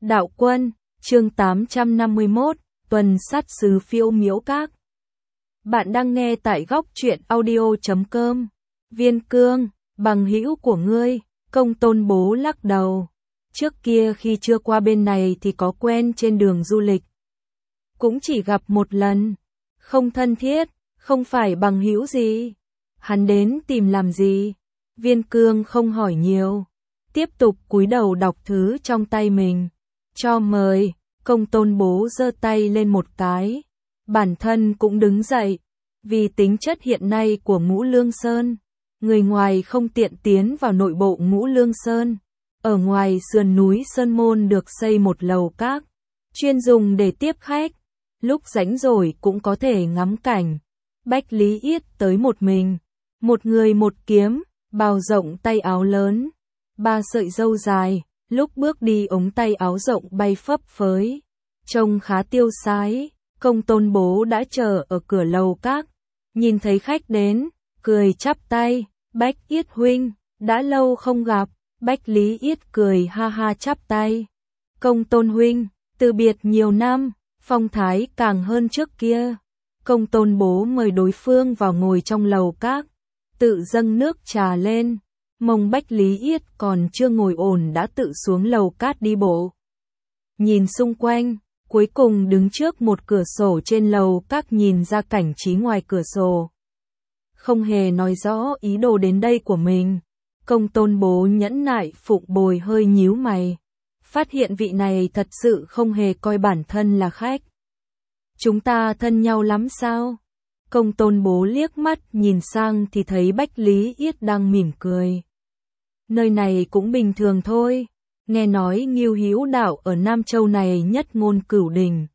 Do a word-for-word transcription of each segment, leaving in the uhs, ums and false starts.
Đạo Quân, chương tám trăm năm mươi mốt, tuần sát sứ phiêu miễu các. Bạn đang nghe tại góc truyện audio chấm com. Viên Cương, bằng hữu của ngươi, Công Tôn Bố lắc đầu. Trước kia khi chưa qua bên này thì có quen trên đường du lịch. Cũng chỉ gặp một lần, không thân thiết, không phải bằng hữu gì. Hắn đến tìm làm gì? Viên Cương không hỏi nhiều, tiếp tục cúi đầu đọc thứ trong tay mình. Cho mời, Công Tôn Bố giơ tay lên một cái. Bản thân cũng đứng dậy, vì tính chất hiện nay của Ngũ Lương Sơn, người ngoài không tiện tiến vào nội bộ Ngũ Lương Sơn. Ở ngoài sườn núi Sơn Môn được xây một lầu các, chuyên dùng để tiếp khách, lúc rảnh rỗi cũng có thể ngắm cảnh. Bách Lý Yết tới một mình, một người một kiếm, bào rộng tay áo lớn, ba sợi râu dài, lúc bước đi ống tay áo rộng bay phấp phới, trông khá tiêu sái. Công Tôn Bố đã chờ ở cửa lầu các, nhìn thấy khách đến, cười chắp tay, Bách Yết huynh, đã lâu không gặp. Bách Lý Yết cười ha ha chắp tay. Công Tôn huynh, từ biệt nhiều năm, phong thái càng hơn trước kia. Công Tôn Bố mời đối phương vào ngồi trong lầu các, tự dâng nước trà lên. Mông Bách Lý Yết còn chưa ngồi ổn đã tự xuống lầu cát đi bộ. Nhìn xung quanh, cuối cùng đứng trước một cửa sổ trên lầu các nhìn ra cảnh trí ngoài cửa sổ. Không hề nói rõ ý đồ đến đây của mình. Công Tôn Bố nhẫn nại phụng bồi hơi nhíu mày. Phát hiện vị này thật sự không hề coi bản thân là khách. Chúng ta thân nhau lắm sao? Công Tôn Bố liếc mắt nhìn sang thì thấy Bách Lý Yết đang mỉm cười. Nơi này cũng bình thường thôi. Nghe nói Ngưu Hữu Đạo ở Nam Châu này nhất ngôn cửu đình.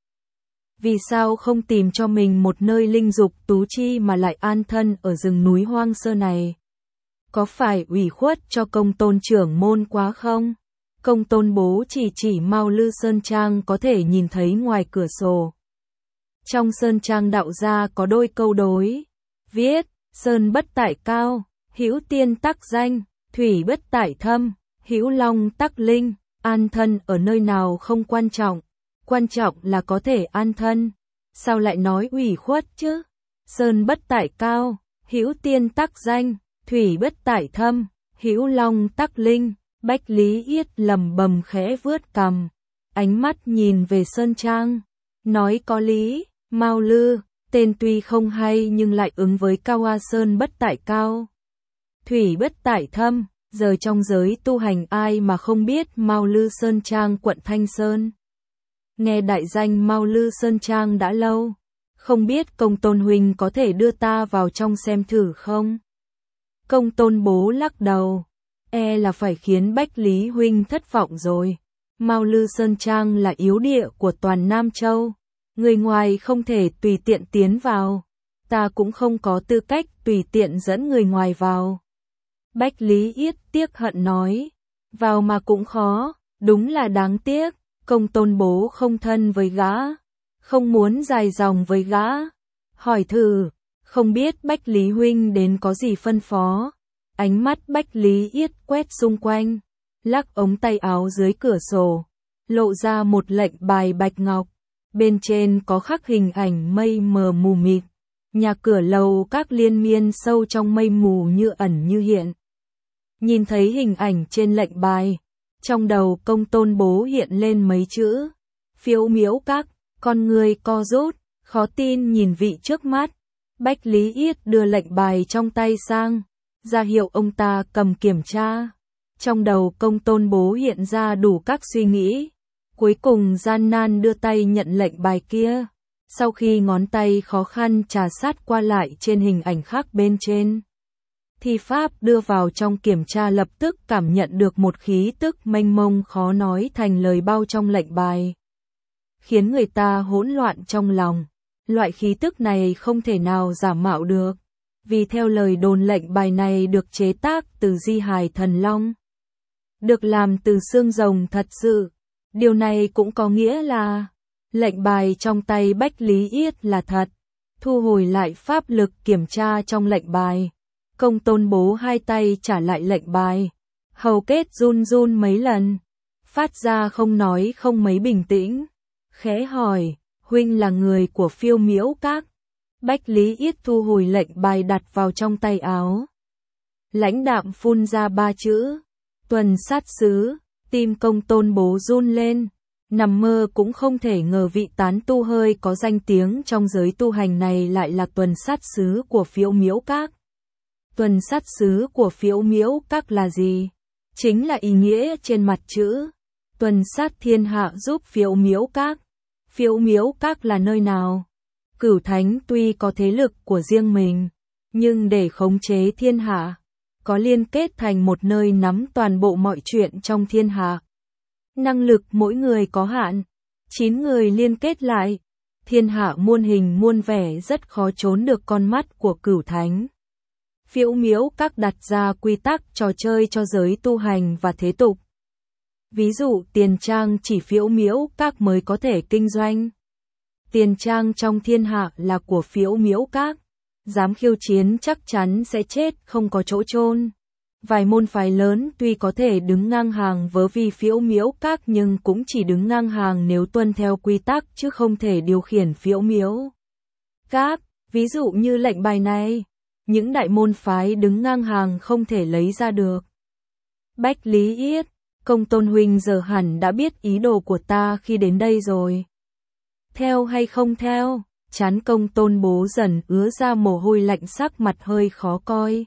Vì sao không tìm cho mình một nơi linh dục tú chi mà lại an thân ở rừng núi hoang sơ này? Có phải ủy khuất cho Công Tôn trưởng môn quá không? Công Tôn Bố chỉ chỉ Mao Lư Sơn Trang có thể nhìn thấy ngoài cửa sổ. Trong Sơn Trang đạo gia có đôi câu đối, viết, Sơn bất tại cao, hữu tiên tắc danh, thủy bất tại thâm, hữu long tắc linh. An thân ở nơi nào không quan trọng, quan trọng là có thể an thân. Sao lại nói ủy khuất chứ? Sơn bất tại cao, hữu tiên tắc danh, thủy bất tại thâm, hữu long tắc linh. Bách Lý Yết lầm bầm khẽ vướt cằm, ánh mắt nhìn về Sơn Trang, nói có lý. Mao Lư, tên tuy không hay nhưng lại ứng với cao a. Sơn bất tại cao, thủy bất tại thâm. Giờ trong giới tu hành ai mà không biết Mao Lư Sơn Trang quận Thanh Sơn. Nghe đại danh Mao Lư Sơn Trang đã lâu, không biết Công Tôn huynh có thể đưa ta vào trong xem thử không? Công Tôn Bố lắc đầu, e là phải khiến Bách Lý huynh thất vọng rồi. Mao Lư Sơn Trang là yếu địa của toàn Nam Châu, người ngoài không thể tùy tiện tiến vào, ta cũng không có tư cách tùy tiện dẫn người ngoài vào. Bách Lý Yết tiếc hận nói, vào mà cũng khó, đúng là đáng tiếc. Công Tôn Bố không thân với gã, không muốn dài dòng với gã. Hỏi thử, không biết Bách Lý huynh đến có gì phân phó? Ánh mắt Bách Lý Yết quét xung quanh, lắc ống tay áo dưới cửa sổ, lộ ra một lệnh bài bạch ngọc, bên trên có khắc hình ảnh mây mờ mù mịt, nhà cửa lầu các liên miên sâu trong mây mù như ẩn như hiện. Nhìn thấy hình ảnh trên lệnh bài, trong đầu Công Tôn Bố hiện lên mấy chữ, phiêu miễu các. Con người co rút, khó tin nhìn vị trước mắt. Bách Lý Yết đưa lệnh bài trong tay sang, ra hiệu ông ta cầm kiểm tra. Trong đầu Công Tôn Bố hiện ra đủ các suy nghĩ, cuối cùng gian nan đưa tay nhận lệnh bài kia. Sau khi ngón tay khó khăn trà sát qua lại trên hình ảnh khác bên trên, thi pháp đưa vào trong kiểm tra, lập tức cảm nhận được một khí tức mênh mông khó nói thành lời bao trong lệnh bài, khiến người ta hỗn loạn trong lòng. Loại khí tức này không thể nào giả mạo được, vì theo lời đồn lệnh bài này được chế tác từ di hài thần long, được làm từ xương rồng thật sự. Điều này cũng có nghĩa là lệnh bài trong tay Bách Lý Yết là thật. Thu hồi lại pháp lực kiểm tra trong lệnh bài, Công Tôn Bố hai tay trả lại lệnh bài, hầu kết run run mấy lần. phát ra không nói không mấy bình tĩnh, khẽ hỏi, huynh là người của Phiêu Miễu Các. Bách Lý Yết thu hồi lệnh bài đặt vào trong tay áo. Lãnh đạm phun ra ba chữ, Tuần sát sứ, tim Công Tôn Bố run lên, nằm mơ cũng không thể ngờ vị tán tu hơi có danh tiếng trong giới tu hành này lại là tuần sát sứ của Phiêu Miễu Các. Tuần sát sứ của Phiêu Miễu Các là gì? Chính là ý nghĩa trên mặt chữ, tuần sát thiên hạ giúp Phiêu Miễu Các. Phiêu Miễu Các là nơi nào? Cửu Thánh tuy có thế lực của riêng mình, nhưng để khống chế thiên hạ, có liên kết thành một nơi nắm toàn bộ mọi chuyện trong thiên hạ. Năng lực mỗi người có hạn, chín người liên kết lại, thiên hạ muôn hình muôn vẻ rất khó trốn được con mắt của Cửu Thánh. Phiêu Miễu Các đặt ra quy tắc trò chơi cho giới tu hành và thế tục. Ví dụ tiền trang chỉ Phiêu Miễu Các mới có thể kinh doanh. Tiền trang trong thiên hạ là của Phiêu Miễu Các, dám khiêu chiến chắc chắn sẽ chết không có chỗ chôn. Vài môn phái lớn tuy có thể đứng ngang hàng với vì Phiêu Miễu Các nhưng cũng chỉ đứng ngang hàng nếu tuân theo quy tắc chứ không thể điều khiển Phiêu Miễu Các. Ví dụ như lệnh bài này, những đại môn phái đứng ngang hàng không thể lấy ra được. Bách Lý Yết, Công Tôn huynh giờ hẳn đã biết ý đồ của ta khi đến đây rồi. Theo hay không theo? Trán Công Tôn Bố dần ứa ra mồ hôi lạnh, sắc mặt hơi khó coi.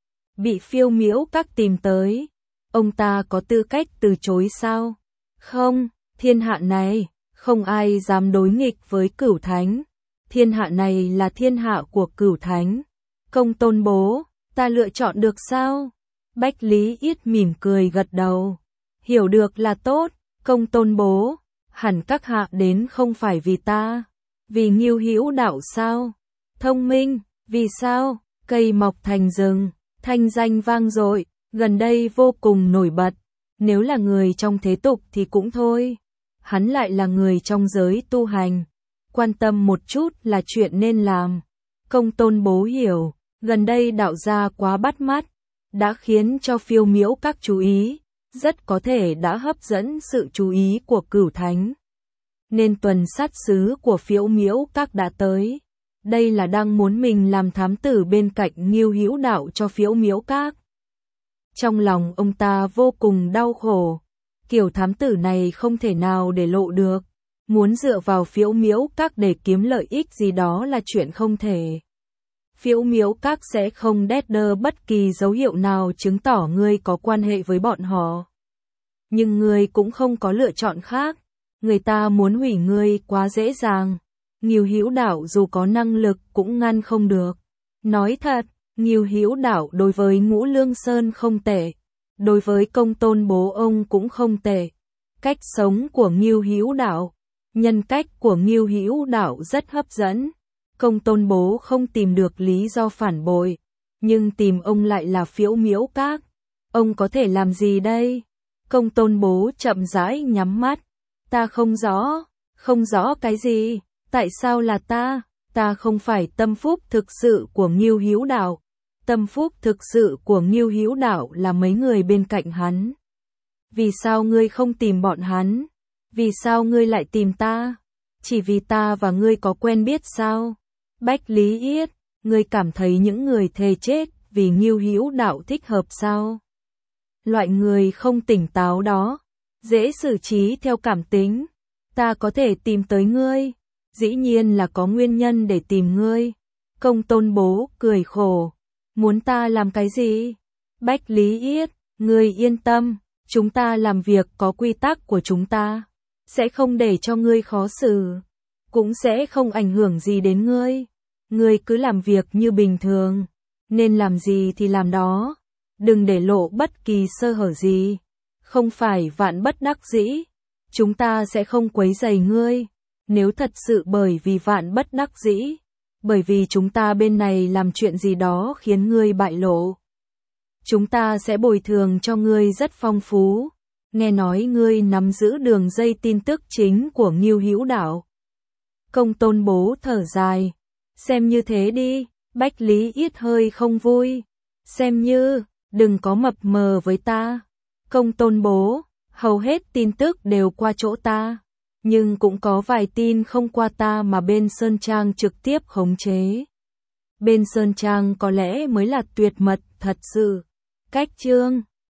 Bị Phiêu Miễu Các tìm tới, ông ta có tư cách từ chối sao? Không, thiên hạ này, không ai dám đối nghịch với Cửu Thánh. Thiên hạ này là thiên hạ của Cửu Thánh. Công Tôn Bố, ta lựa chọn được sao? Bách Lý Yết mỉm cười gật đầu. Hiểu được là tốt, Công Tôn Bố, hẳn các hạ đến không phải vì ta, vì Ngưu Hữu Đạo sao? Thông minh, vì sao? Cây mọc thành rừng, thanh danh vang dội, gần đây vô cùng nổi bật. Nếu là người trong thế tục thì cũng thôi, hắn lại là người trong giới tu hành, quan tâm một chút là chuyện nên làm. Công Tôn Bố hiểu, gần đây đạo gia quá bắt mắt, đã khiến cho Phiêu Miễu Các chú ý, rất có thể đã hấp dẫn sự chú ý của Cửu Thánh. Nên tuần sát sứ của Phiêu Miễu Các đã tới. Đây là đang muốn mình làm thám tử bên cạnh Ngưu Hữu Đạo cho Phiêu Miễu Các. Trong lòng ông ta vô cùng đau khổ, kiểu thám tử này không thể nào để lộ được, muốn dựa vào Phiêu Miễu Các để kiếm lợi ích gì đó là chuyện không thể. Phiêu Miễu Các sẽ không đét đơ bất kỳ dấu hiệu nào chứng tỏ ngươi có quan hệ với bọn họ. Nhưng ngươi cũng không có lựa chọn khác, người ta muốn hủy ngươi quá dễ dàng. Ngưu Hữu Đạo dù có năng lực cũng ngăn không được. Nói thật, Ngưu Hữu Đạo đối với Ngũ Lương Sơn không tệ, đối với Công Tôn Bố ông cũng không tệ. Cách sống của Ngưu Hữu Đạo, nhân cách của Ngưu Hữu Đạo rất hấp dẫn. Công Tôn Bố không tìm được lý do phản bội, nhưng tìm ông lại là Phiêu Miễu Các. Ông có thể làm gì đây? Công Tôn Bố chậm rãi nhắm mắt. Ta không rõ, không rõ cái gì? Tại sao là ta? Ta không phải tâm phúc thực sự của Ngưu Hữu Đạo. Tâm phúc thực sự của Ngưu Hữu Đạo là mấy người bên cạnh hắn. Vì sao ngươi không tìm bọn hắn? Vì sao ngươi lại tìm ta? Chỉ vì ta và ngươi có quen biết sao? Bách Lý Yết, ngươi cảm thấy những người thề chết vì Ngưu Hữu Đạo thích hợp sao? Loại người không tỉnh táo đó, dễ xử trí theo cảm tính. Ta có thể tìm tới ngươi, dĩ nhiên là có nguyên nhân để tìm ngươi. Công Tôn Bố cười khổ, muốn ta làm cái gì? Bách Lý Yết, ngươi yên tâm, chúng ta làm việc có quy tắc của chúng ta, sẽ không để cho ngươi khó xử, cũng sẽ không ảnh hưởng gì đến ngươi. Ngươi cứ làm việc như bình thường, nên làm gì thì làm đó, đừng để lộ bất kỳ sơ hở gì. Không phải vạn bất đắc dĩ, chúng ta sẽ không quấy rầy ngươi. Nếu thật sự bởi vì vạn bất đắc dĩ, bởi vì chúng ta bên này làm chuyện gì đó khiến ngươi bại lộ, chúng ta sẽ bồi thường cho ngươi rất phong phú. Nghe nói ngươi nắm giữ đường dây tin tức chính của Ngưu Hữu Đạo. Công Tôn Bố thở dài, xem như thế đi. Bách Lý Yết hơi không vui, xem như, đừng có mập mờ với ta. Công Tôn Bố, Hầu hết tin tức đều qua chỗ ta, nhưng cũng có vài tin không qua ta mà bên Sơn Trang trực tiếp khống chế. Bên Sơn Trang có lẽ mới là tuyệt mật thật sự. Cách chương